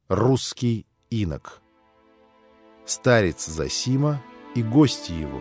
Русский инок. Старец Зосима и гости его.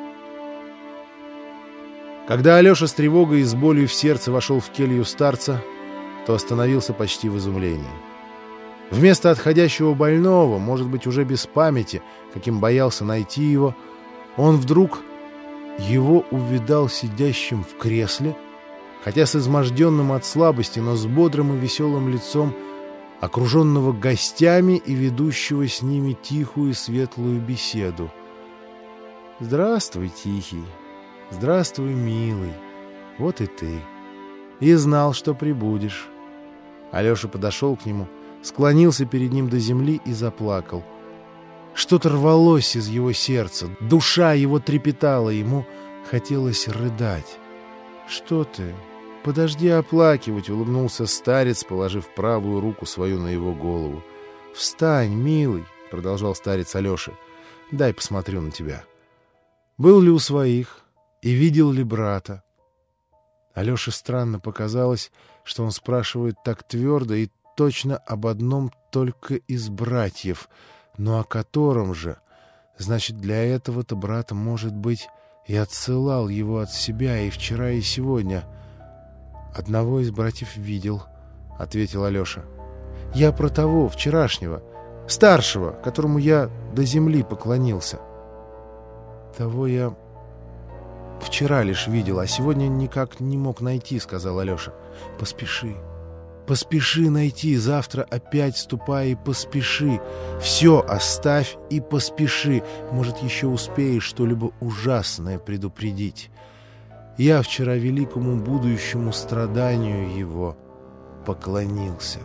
Когда Алеша с тревогой и с болью в сердце вошел в келью старца, то остановился почти в изумлении. Вместо отходящего больного, может быть, уже без памяти, каким боялся найти его, он вдруг его увидал сидящим в кресле, хотя с изможденным от слабости, но с бодрым и веселым лицом, окруженного гостями и ведущего с ними тихую и светлую беседу. «Здравствуй, тихий, здравствуй, милый, вот и ты. И знал, что прибудешь». Алеша подошел к нему, склонился перед ним до земли и заплакал. Что-то рвалось из его сердца, душа его трепетала, ему хотелось рыдать. «Что ты? Подожди оплакивать», — улыбнулся старец, положив правую руку свою на его голову. «Встань, милый», — продолжал старец Алёше, — «дай посмотрю на тебя. Был ли у своих и видел ли брата?» Алёше странно показалось, что он спрашивает так твердо и точно об одном только из братьев, но о котором же? Значит, для этого-то брата, может быть, и отсылал его от себя и вчера, и сегодня. «Одного из братьев видел», — ответил Алеша. «Я про того, вчерашнего, старшего, которому я до земли поклонился. Того я вчера лишь видел, а сегодня никак не мог найти», — сказал Алеша. «Поспеши, поспеши найти, завтра опять ступай и поспеши. Все оставь и поспеши, может, еще успеешь что-либо ужасное предупредить. Я вчера великому будущему страданию его поклонился».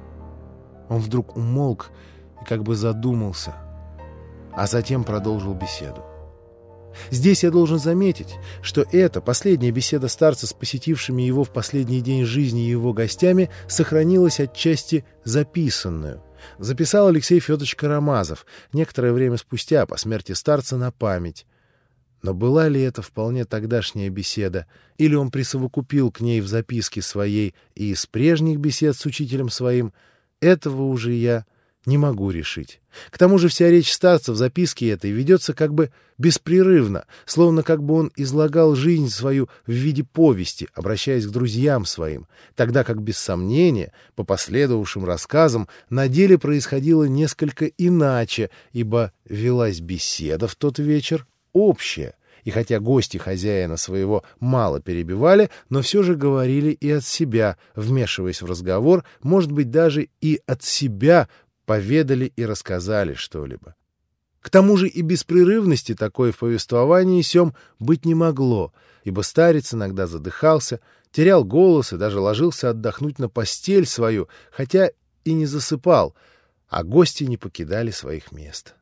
Он вдруг умолк и как бы задумался, а затем продолжил беседу. Здесь я должен заметить, что эта последняя беседа старца с посетившими его в последний день жизни его гостями сохранилась отчасти записанную. Записал Алексей Федорович Карамазов некоторое время спустя по смерти старца на память. Но была ли это вполне тогдашняя беседа, или он присовокупил к ней в записке своей и из прежних бесед с учителем своим, этого уже я не могу решить. К тому же вся речь старца в записке этой ведется как бы беспрерывно, словно как бы он излагал жизнь свою в виде повести, обращаясь к друзьям своим, тогда как, без сомнения, по последовавшим рассказам, на деле происходило несколько иначе, ибо велась беседа в тот вечер общая, и хотя гости хозяина своего мало перебивали, но все же говорили и от себя, вмешиваясь в разговор, может быть, даже и от себя поведали и рассказали что-либо. К тому же и беспрерывности такой в повествовании сём быть не могло, ибо старец иногда задыхался, терял голос и даже ложился отдохнуть на постель свою, хотя и не засыпал, а гости не покидали своих мест.